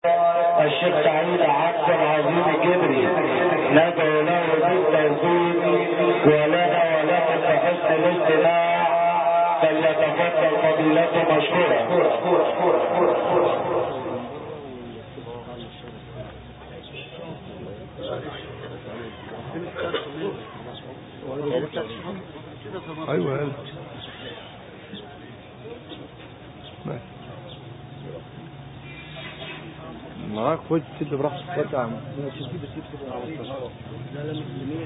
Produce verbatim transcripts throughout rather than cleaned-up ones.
الشيخ سعيد عبد العظيم الجبري ندعو له بالتوفيق ولنا ولكم بحسن الاستماع، فليتفضل فضيلته مشكورا. ايوه معاك خد تدي براحتك خد يا عم. لا لا مسلمين.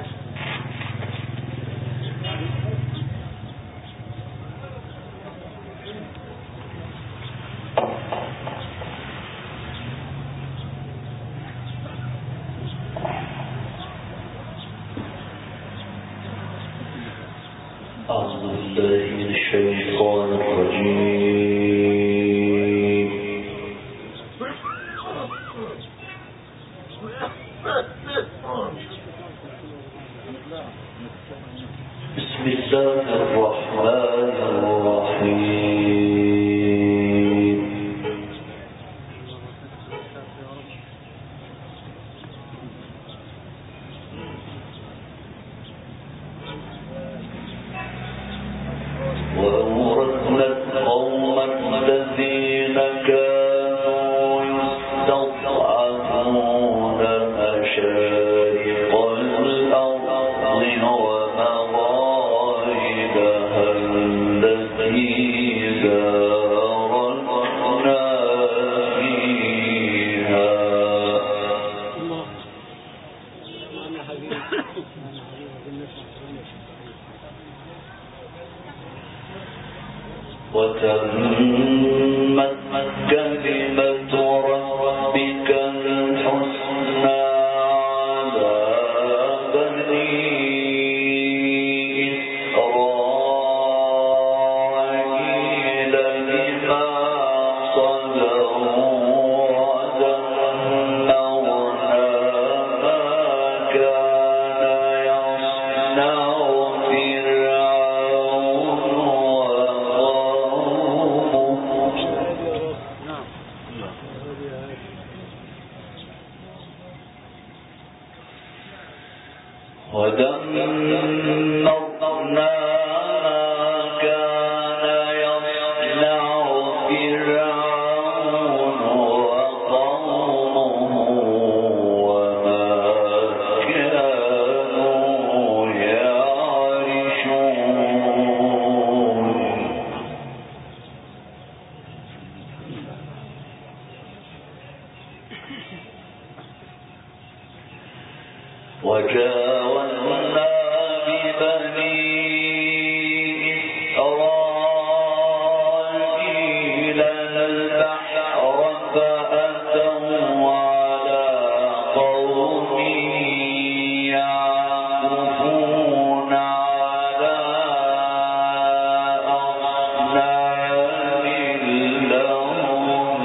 أعوذ بالله من الشيطان الرجيم. بسم الله الرحمن الرحيم. وأورثنا القوم الذين كانوا يستضعفون مشارق الأرض ومغاربها التي باركنا فيها وتمت كلمة ربك الحسنى على بني إسرائيل بما صبروا ودمرنا ما كان يصنع ودمرنا ما كان يصنع فرعون وقومه وما كانوا يعرشون. وجاوزنا ببني إسرائيل البحر فأتوا على قوم يعكفون على أصنام لهم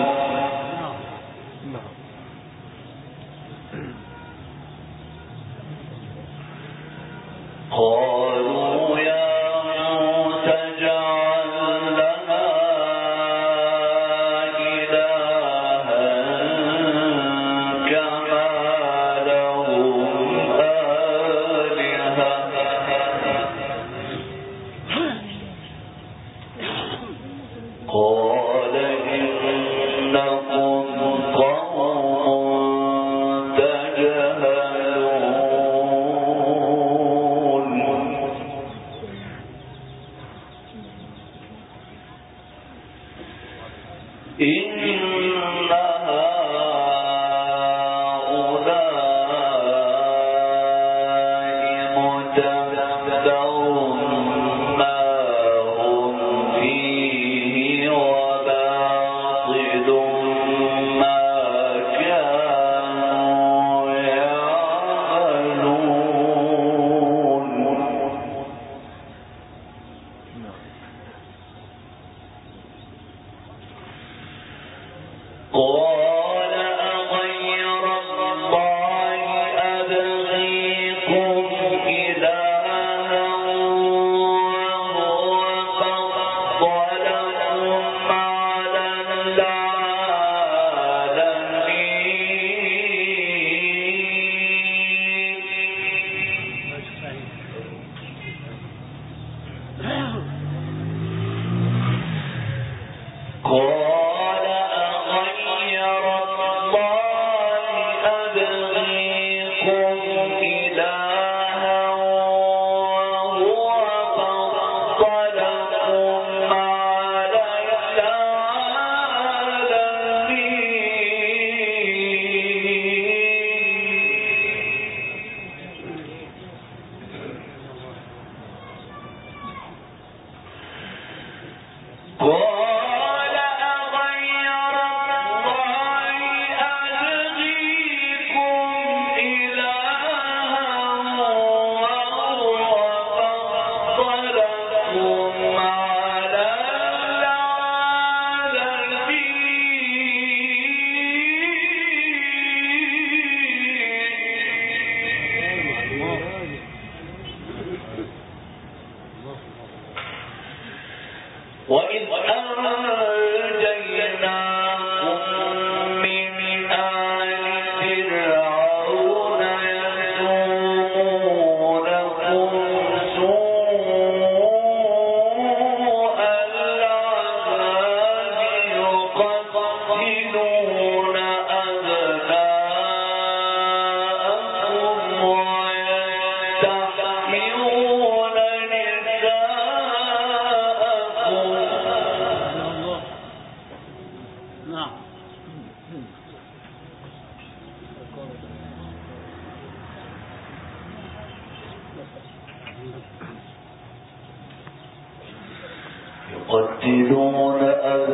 تقتلون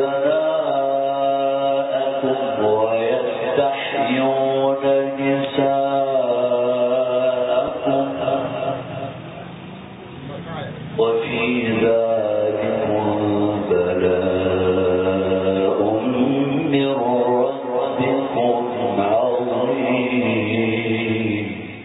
أبناءكم ويستحيون نساءكم وفي ذلكم بلاء من ربكم عظيم.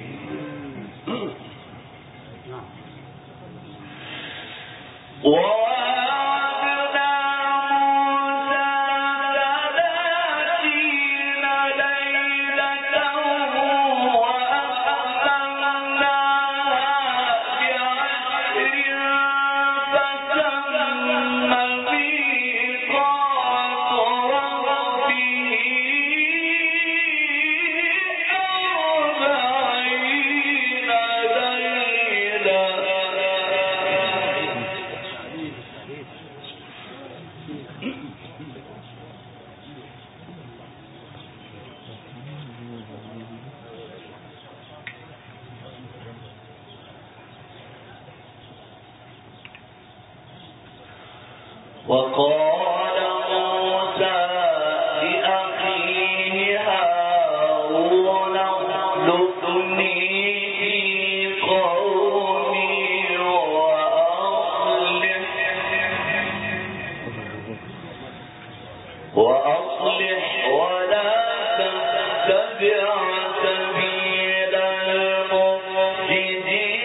وقال موسى لأخيه هارون اخلفني في قومي وأصلح وأصلح ولا تتبع سبيل المفسدين.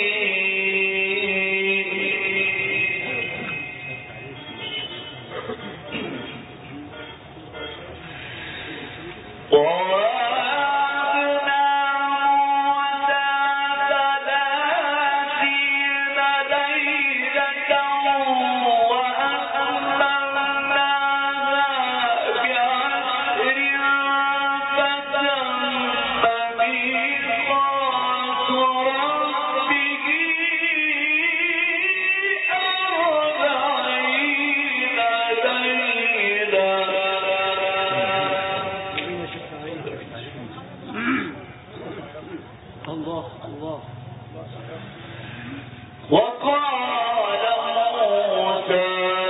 وقال موسى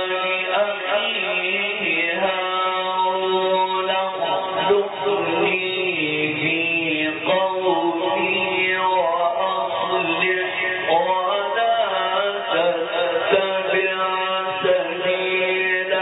لأخيه هارون اخلفني في قومي وأصلح ولا تتبع سبيل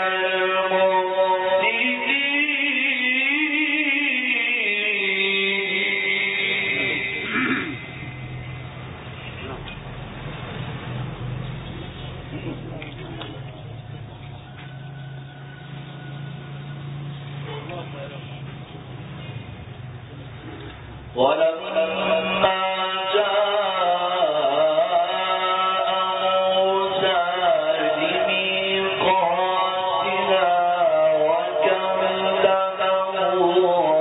ولما جاء موسى لميقاتنا وكلمه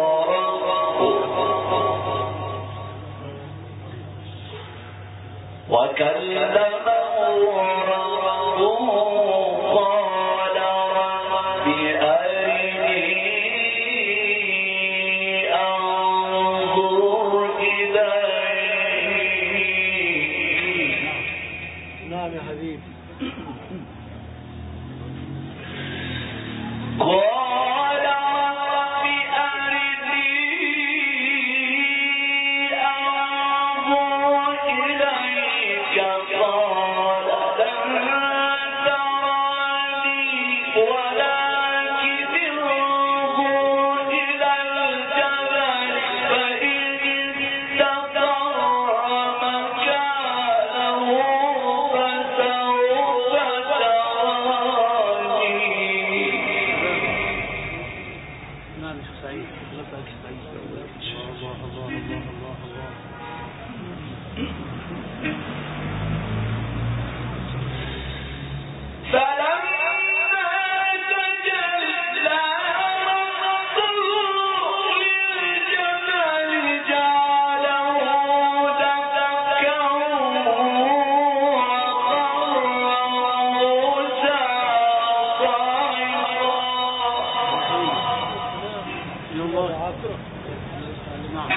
ربه قال رب أرني أنظر إليك. نعم يا حبيبي. قال رب أرني أنظر إليك قال لن تراني ولكن انظر إلى الجبل فإن استقر مكانه فسوف تراني. نعم يا سعيد. الله سعيد. الله الله الله الله الله. فلما تجلى ربه للجبل جعله دكا وخر موسى صعقا. الله عطر. نعم.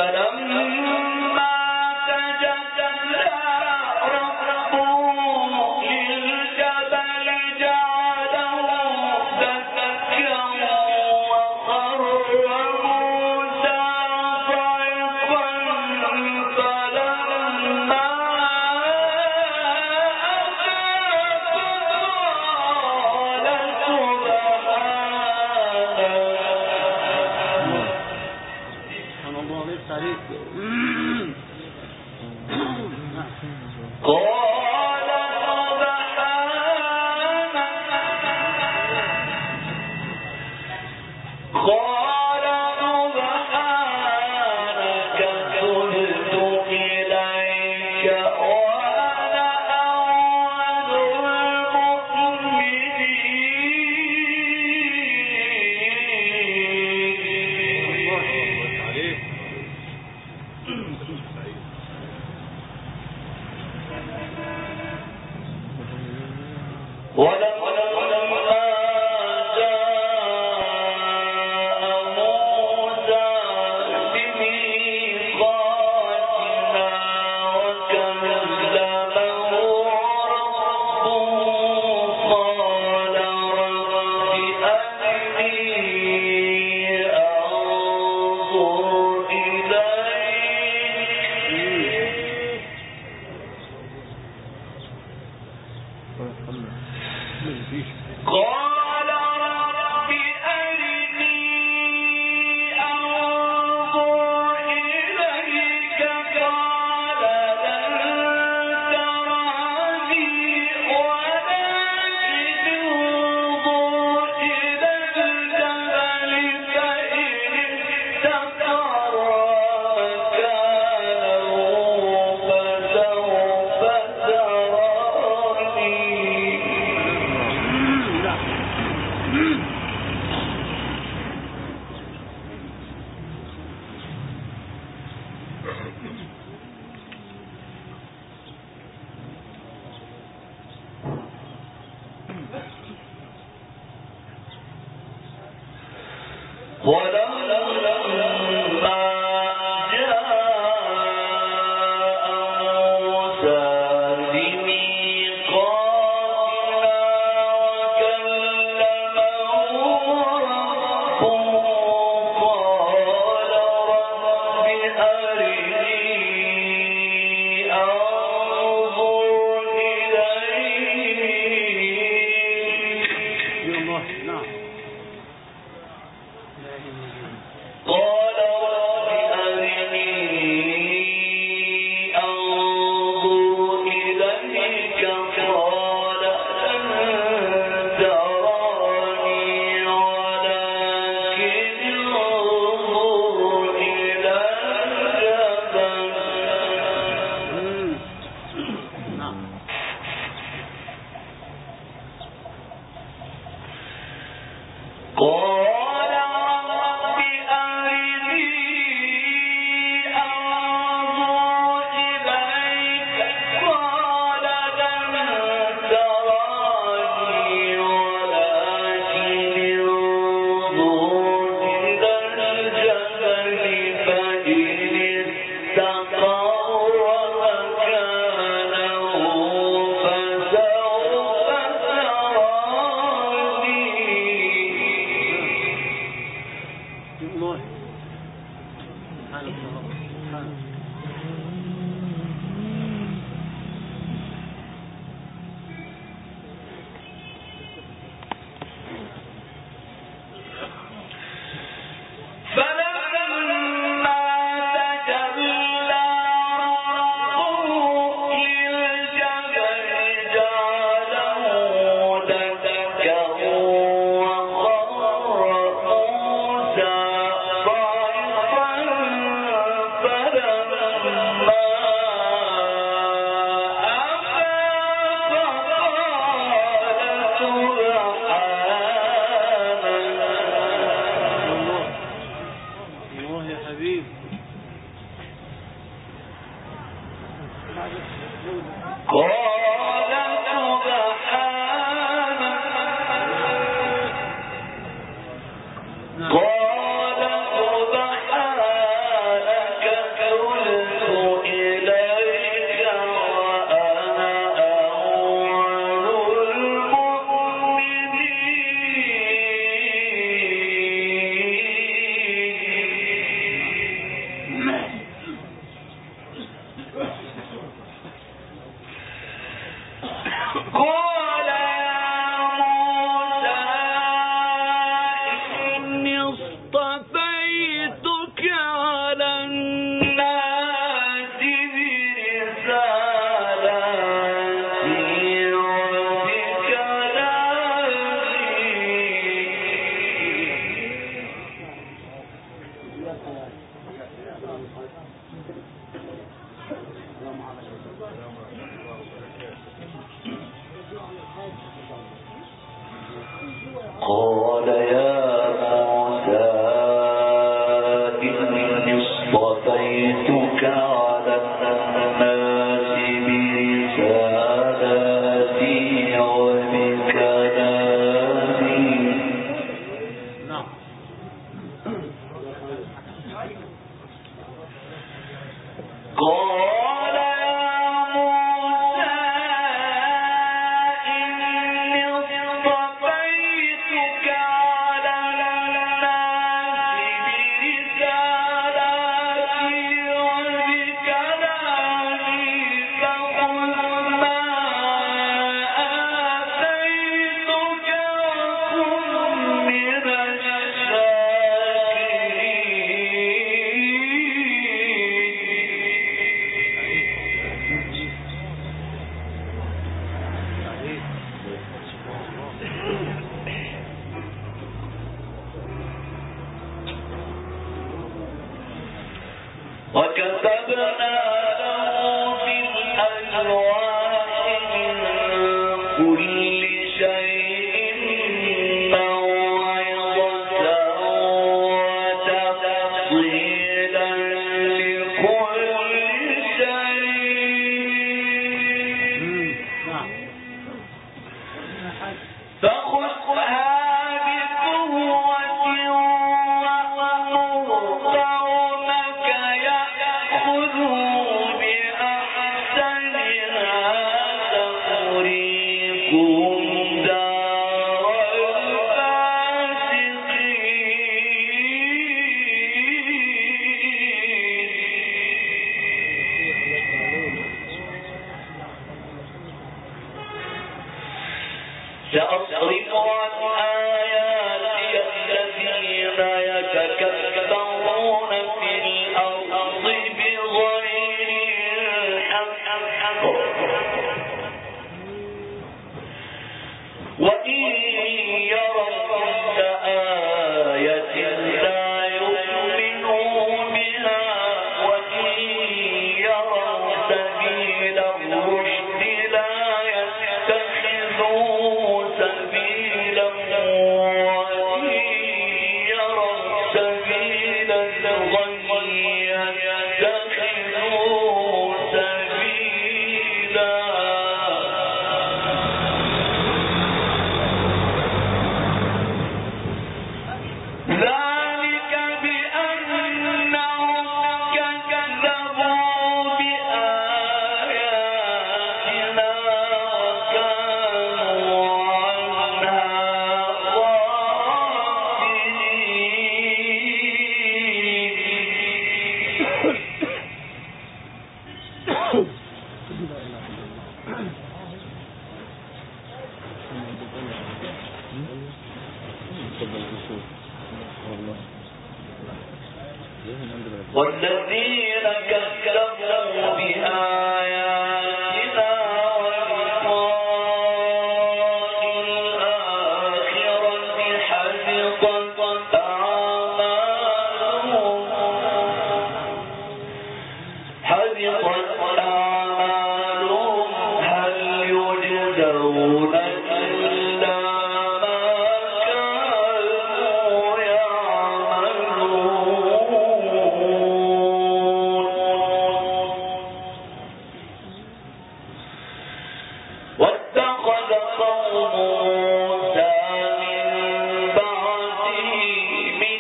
قال سبحانك والذين كذبوا بآياتنا ولقاء الآخرة حبطت أعمالهم حبطت أعمالهم هل يجزون إلا ما كانوا يعملون. واتخذ قوم موسى من بعده من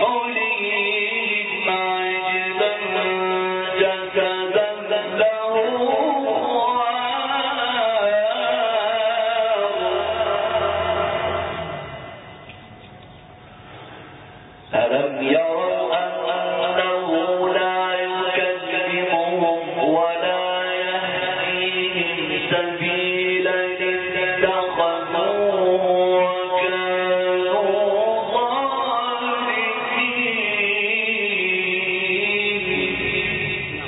حليهم عجلا جسدا له خوار ألم يروا أنه لا يكلمهم ولا يهديهم سبيلا اتخذوه وكانوا ظالمين.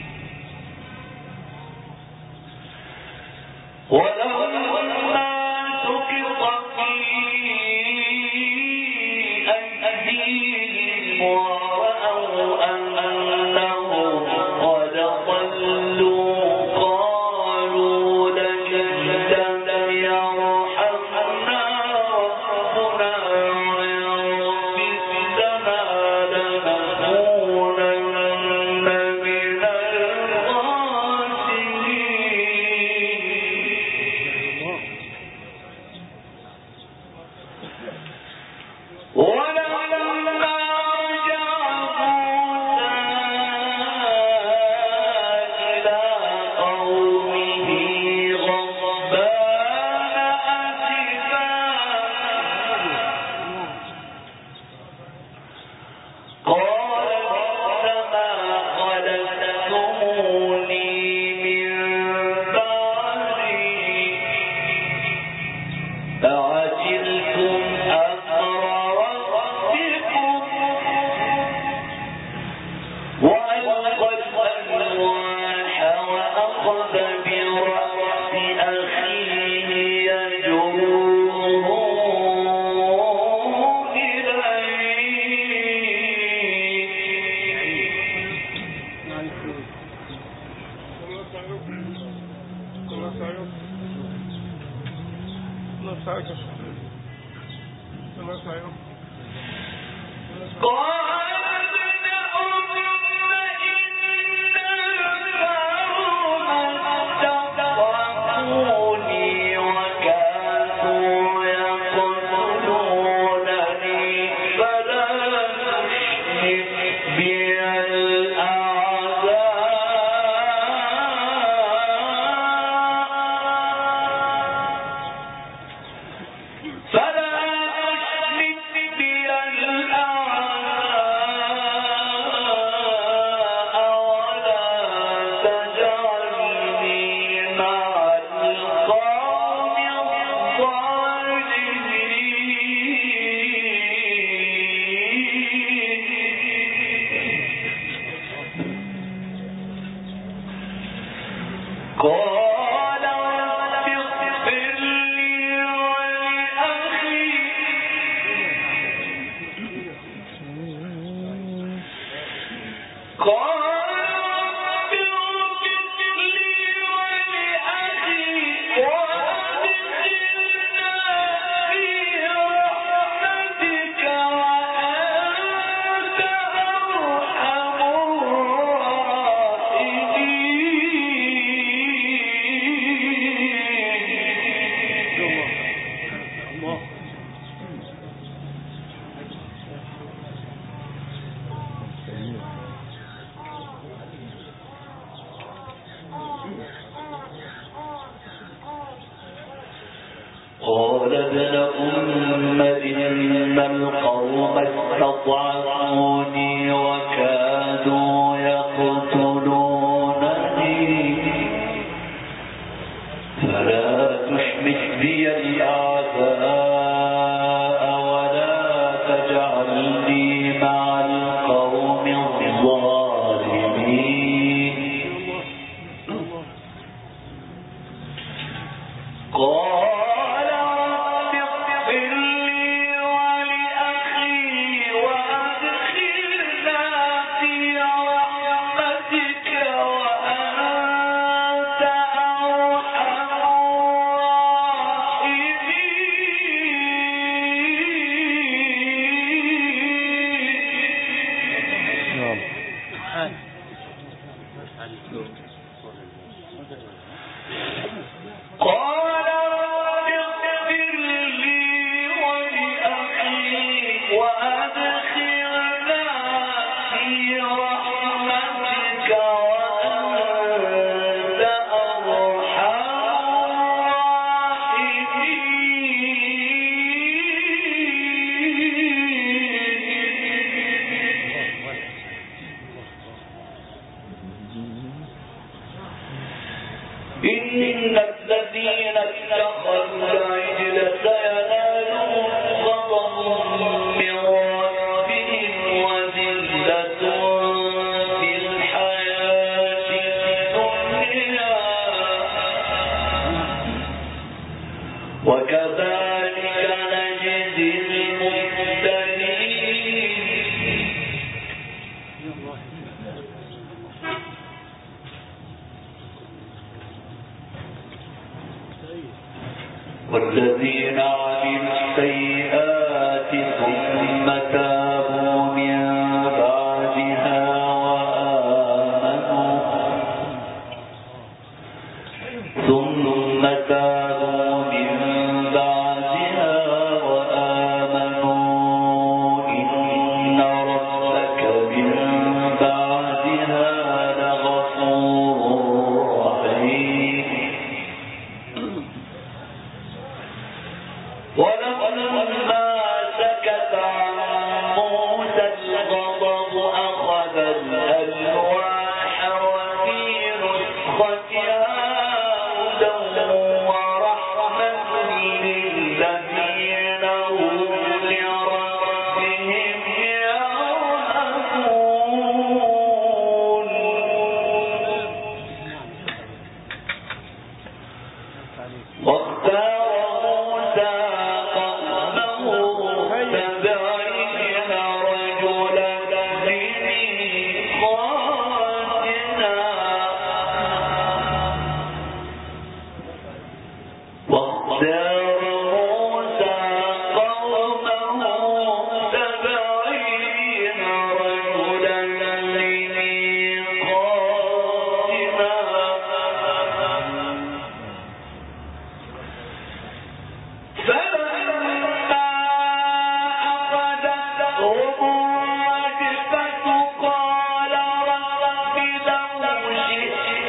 ولما سقط في أيديهم ورأوا أنهم قد ضلوا قالوا لئن لم يرحمنا ربنا ويغفر لنا لنكونن من الخاسرين. ولما رجع قال ابن أم إن القوم استضعفوني وكادوا يقتلونني فلا تشمت بي الأعداء ولا تجعلني مع القوم الظالمين. قال إن الذين اتخذوا العجل سينالهم غضب من ربهم وذلة في الحياة الدنيا وكذلك نجزي المفترين. والذين عملوا السيئات ثم تابوا من بعدها وآمنوا ثم تابوا من بعدها وآمنوا إن ربك من بعدها لغفور رحيم. ولما سكت عن موسى الغضب أخذ الألواح وفي نسختها هدى ورحمة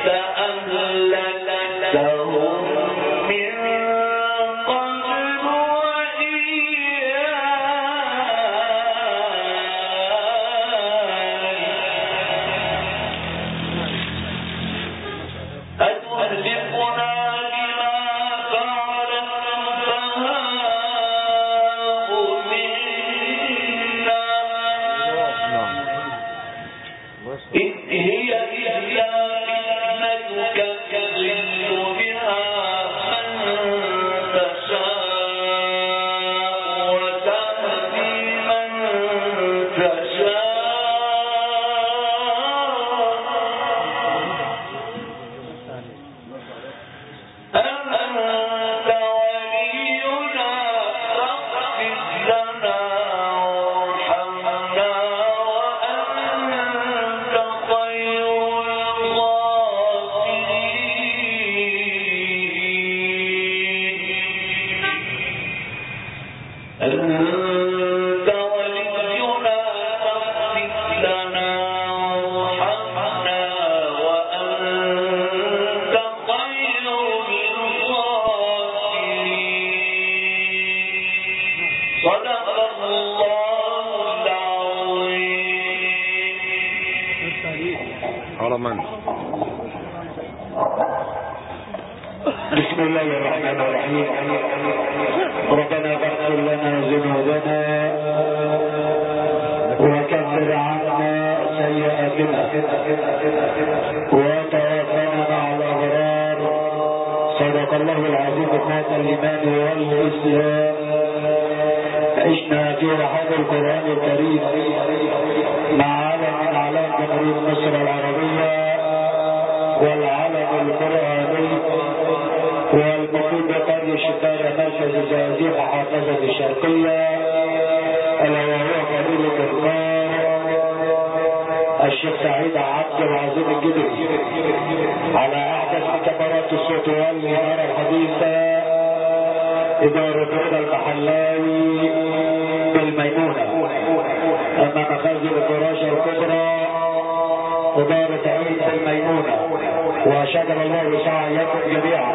حرما. بسم الله الرحمن الرحيم. ربنا اغفر لنا ذنوبنا وكفر عنا سيئاتنا وتوفنا مع الابرار. صدق الله العظيم قوة الايمان والاسلام. عشنا في رحاب القرآن الكريم مع علم من اعلام جمهورية مصر العربية والعلم القرآني والمقيم بقرية شبالة مركز الزقازيق محافظة الشرقية، ألا وهو فضيلة القارئ الشيخ سعيد عبد العظيم الجدري على أحدث كاميرات الصوت والإنارة الحديثة. إدارة رضا المحلاوي بالميمونة، أما مخازن الفراشة الكبرى إدارة عيد بالميمونة. وشكر الله سعيكم جميعا.